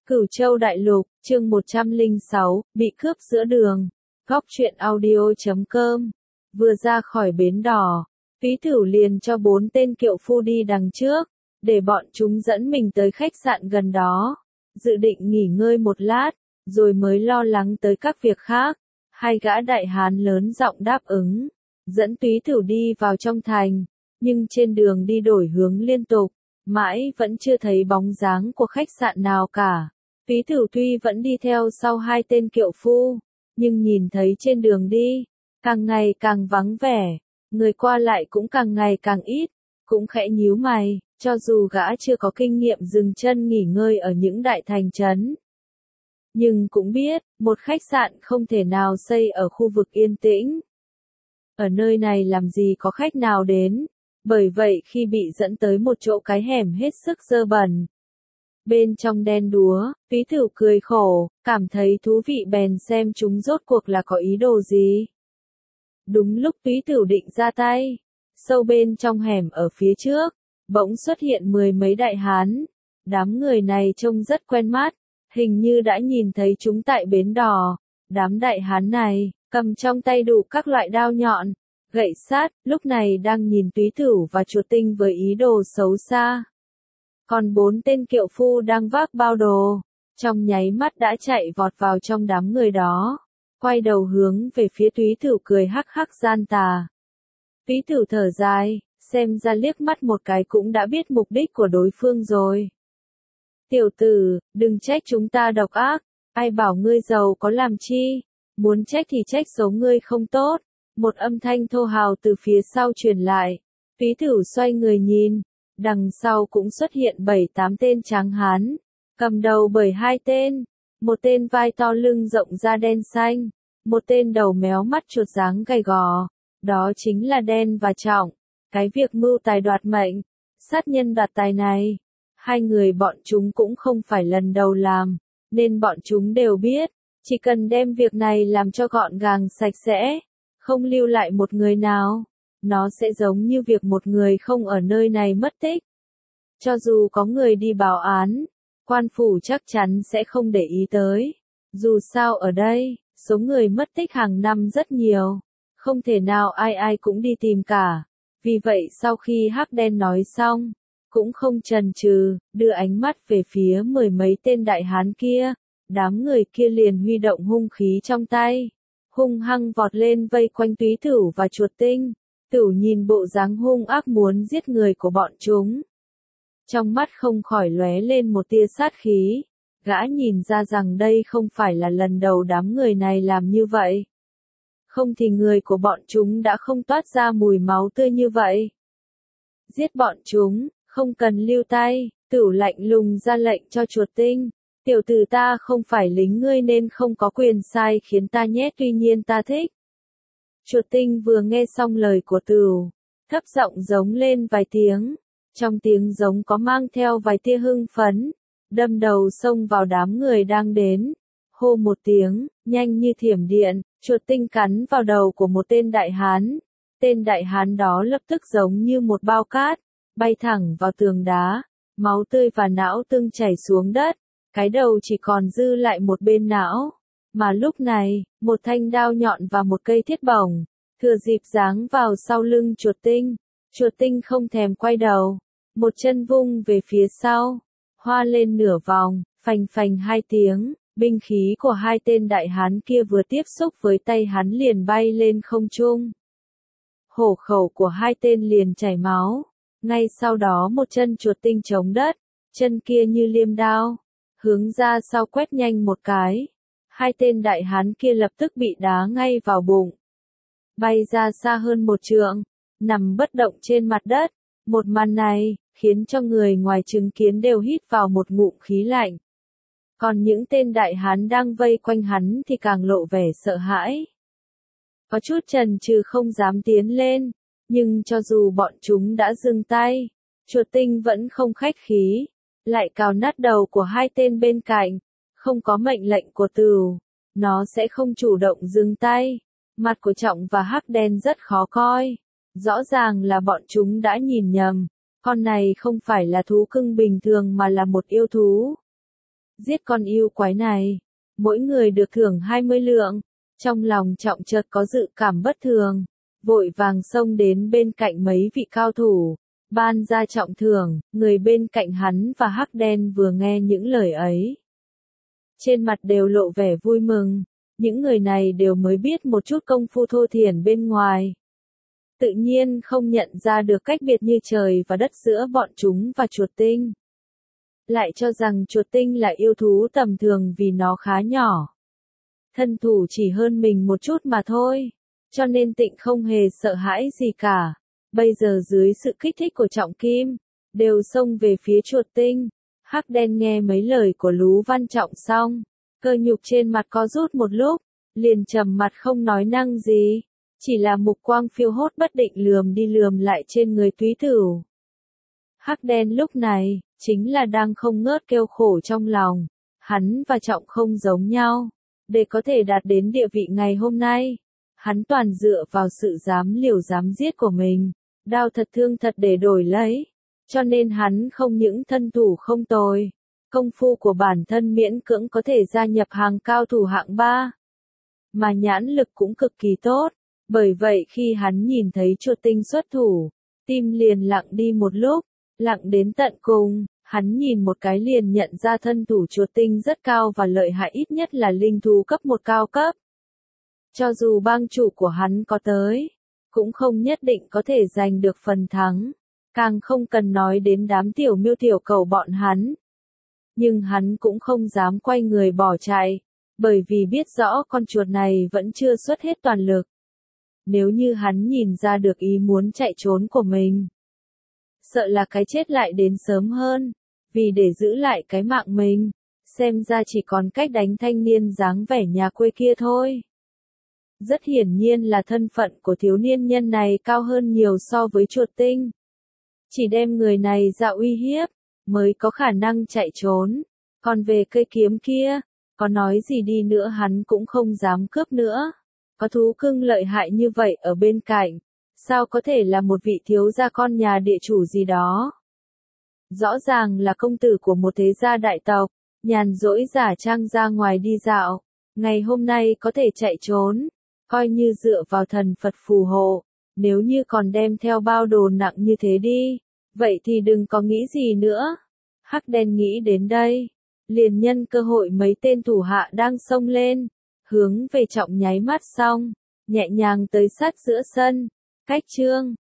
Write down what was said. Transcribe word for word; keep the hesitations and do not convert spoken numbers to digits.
Cửu Châu Đại Lục, chương một trăm lẻ sáu, bị cướp giữa đường. Góc truyện audio chấm com. Vừa ra khỏi bến đò, Phí Thửu liền cho bốn tên kiệu phu đi đằng trước, để bọn chúng dẫn mình tới khách sạn gần đó. Dự định nghỉ ngơi một lát, rồi mới lo lắng tới các việc khác. Hai gã đại hán lớn giọng đáp ứng, dẫn Phí Thửu đi vào trong thành, nhưng trên đường đi đổi hướng liên tục, mãi vẫn chưa thấy bóng dáng của khách sạn nào cả. Phí Thửu tuy vẫn đi theo sau hai tên kiệu phu, nhưng nhìn thấy trên đường đi, càng ngày càng vắng vẻ, người qua lại cũng càng ngày càng ít, cũng khẽ nhíu mày, cho dù gã chưa có kinh nghiệm dừng chân nghỉ ngơi ở những đại thành trấn. Nhưng cũng biết, một khách sạn không thể nào xây ở khu vực yên tĩnh. Ở nơi này làm gì có khách nào đến, bởi vậy khi bị dẫn tới một chỗ cái hẻm hết sức dơ bẩn, bên trong đen đúa, Phí Thửu cười khổ, cảm thấy thú vị bèn xem chúng rốt cuộc là có ý đồ gì. Đúng lúc Phí Thửu định ra tay, sâu bên trong hẻm ở phía trước, bỗng xuất hiện mười mấy đại hán. Đám người này trông rất quen mắt, hình như đã nhìn thấy chúng tại bến đò. Đám đại hán này, cầm trong tay đủ các loại đao nhọn, gậy sát, lúc này đang nhìn Phí Thửu và Chuột Tinh với ý đồ xấu xa. Còn bốn tên kiệu phu đang vác bao đồ, trong nháy mắt đã chạy vọt vào trong đám người đó, quay đầu hướng về phía Phí Thửu cười hắc hắc gian tà. Phí Thửu thở dài, xem ra liếc mắt một cái cũng đã biết mục đích của đối phương rồi. Tiểu tử, đừng trách chúng ta độc ác, ai bảo ngươi giàu có làm chi, muốn trách thì trách số ngươi không tốt. Một âm thanh thô hào từ phía sau truyền lại, Phí Thửu xoay người nhìn. Đằng sau cũng xuất hiện bảy tám tên tráng hán, cầm đầu bởi hai tên, một tên vai to lưng rộng da đen xanh, một tên đầu méo mắt chuột dáng gầy gò, đó chính là Đen và Trọng, cái việc mưu tài đoạt mệnh, sát nhân đoạt tài này, hai người bọn chúng cũng không phải lần đầu làm, nên bọn chúng đều biết, chỉ cần đem việc này làm cho gọn gàng sạch sẽ, không lưu lại một người nào. Nó sẽ giống như việc một người không ở nơi này mất tích. Cho dù có người đi báo án, quan phủ chắc chắn sẽ không để ý tới. Dù sao ở đây, số người mất tích hàng năm rất nhiều. Không thể nào ai ai cũng đi tìm cả. Vì vậy sau khi Hắc Đen nói xong, cũng không chần chừ, đưa ánh mắt về phía mười mấy tên đại hán kia. Đám người kia liền huy động hung khí trong tay, hung hăng vọt lên vây quanh Phí Thửu và Chuột Tinh. Tửu nhìn bộ dáng hung ác muốn giết người của bọn chúng, trong mắt không khỏi lóe lên một tia sát khí. Gã nhìn ra rằng đây không phải là lần đầu đám người này làm như vậy. Không thì người của bọn chúng đã không toát ra mùi máu tươi như vậy. Giết bọn chúng, không cần lưu tay. Tửu lạnh lùng ra lệnh cho Chuột Tinh. Tiểu tử, ta không phải lính ngươi nên không có quyền sai khiến ta nhé, tuy nhiên ta thích. Chuột Tinh vừa nghe xong lời của Tửu, thấp giọng giống lên vài tiếng, trong tiếng giống có mang theo vài tia hưng phấn, đâm đầu xông vào đám người đang đến, hô một tiếng, nhanh như thiểm điện, Chuột Tinh cắn vào đầu của một tên đại hán, tên đại hán đó lập tức giống như một bao cát, bay thẳng vào tường đá, máu tươi và não tương chảy xuống đất, cái đầu chỉ còn dư lại một bên não. Mà lúc này, một thanh đao nhọn và một cây thiết bổng, thừa dịp giáng vào sau lưng Chuột Tinh. Chuột Tinh không thèm quay đầu, một chân vung về phía sau, hoa lên nửa vòng, phành phành hai tiếng, binh khí của hai tên đại hán kia vừa tiếp xúc với tay hắn liền bay lên không trung. Hổ khẩu của hai tên liền chảy máu, ngay sau đó một chân Chuột Tinh chống đất, chân kia như liêm đao, hướng ra sau quét nhanh một cái. Hai tên đại hán kia lập tức bị đá ngay vào bụng, bay ra xa hơn một trượng, nằm bất động trên mặt đất. Một màn này, khiến cho người ngoài chứng kiến đều hít vào một ngụm khí lạnh. Còn những tên đại hán đang vây quanh hắn thì càng lộ vẻ sợ hãi. Có chút chần chừ không dám tiến lên, nhưng cho dù bọn chúng đã dừng tay, Chuột Tinh vẫn không khách khí, lại cào nát đầu của hai tên bên cạnh. Không có mệnh lệnh của Tửu, nó sẽ không chủ động dừng tay. Mặt của Trọng và Hắc Đen rất khó coi. Rõ ràng là bọn chúng đã nhìn nhầm. Con này không phải là thú cưng bình thường mà là một yêu thú. giết con yêu quái này. Mỗi người được thưởng hai mươi lượng. Trong lòng Trọng chợt có dự cảm bất thường, vội vàng xông đến bên cạnh mấy vị cao thủ, ban ra trọng thưởng. Người bên cạnh hắn và Hắc Đen vừa nghe những lời ấy, trên mặt đều lộ vẻ vui mừng. Những người này đều mới biết một chút công phu thô thiển bên ngoài, tự nhiên không nhận ra được cách biệt như trời và đất giữa bọn chúng và chuột tinh. Lại cho rằng chuột tinh là yêu thú tầm thường vì nó khá nhỏ, thân thủ chỉ hơn mình một chút mà thôi, cho nên Tịnh không hề sợ hãi gì cả. Bây giờ dưới sự kích thích của Trọng Kim, đều xông về phía chuột tinh. Hắc Đen nghe mấy lời của Lú Văn Trọng xong, cơ nhục trên mặt có rút một lúc, liền trầm mặt không nói năng gì, chỉ là mục quang phiêu hốt bất định lườm đi lườm lại trên người Túy Tửu. Hắc Đen lúc này, chính là đang không ngớt kêu khổ trong lòng. Hắn và Trọng không giống nhau. Để có thể đạt đến địa vị ngày hôm nay, hắn toàn dựa vào sự dám liều dám giết của mình, đao thật thương thật để đổi lấy. Cho nên hắn không những thân thủ không tồi, công phu của bản thân miễn cưỡng có thể gia nhập hàng cao thủ hạng ba, mà nhãn lực cũng cực kỳ tốt. Bởi vậy khi hắn nhìn thấy chuột tinh xuất thủ, tim liền lặng đi một lúc, lặng đến tận cùng. Hắn nhìn một cái liền nhận ra thân thủ chuột tinh rất cao và lợi hại, ít nhất là linh thú cấp một cao cấp. Cho dù bang chủ của hắn có tới, cũng không nhất định có thể giành được phần thắng, càng không cần nói đến đám tiểu miêu tiểu cầu bọn hắn. Nhưng hắn cũng không dám quay người bỏ chạy, bởi vì biết rõ con chuột này vẫn chưa xuất hết toàn lực. Nếu như hắn nhìn ra được ý muốn chạy trốn của mình, sợ là cái chết lại đến sớm hơn. Vì để giữ lại cái mạng mình, xem ra chỉ còn cách đánh thanh niên dáng vẻ nhà quê kia thôi. Rất hiển nhiên là thân phận của thiếu niên nhân này cao hơn nhiều so với chuột tinh. Chỉ đem người này ra uy hiếp, mới có khả năng chạy trốn. Còn về cây kiếm kia, có nói gì đi nữa hắn cũng không dám cướp nữa. Có thú cưng lợi hại như vậy ở bên cạnh, sao có thể là một vị thiếu gia con nhà địa chủ gì đó. Rõ ràng là công tử của một thế gia đại tộc, nhàn rỗi giả trang ra ngoài đi dạo, ngày hôm nay có thể chạy trốn, coi như dựa vào thần Phật phù hộ. Nếu như còn đem theo bao đồ nặng như thế đi, vậy thì đừng có nghĩ gì nữa. Hắc Đen nghĩ đến đây, liền nhân cơ hội mấy tên thủ hạ đang xông lên, hướng về Trọng nháy mắt xong, nhẹ nhàng tới sát giữa sân, cách Trương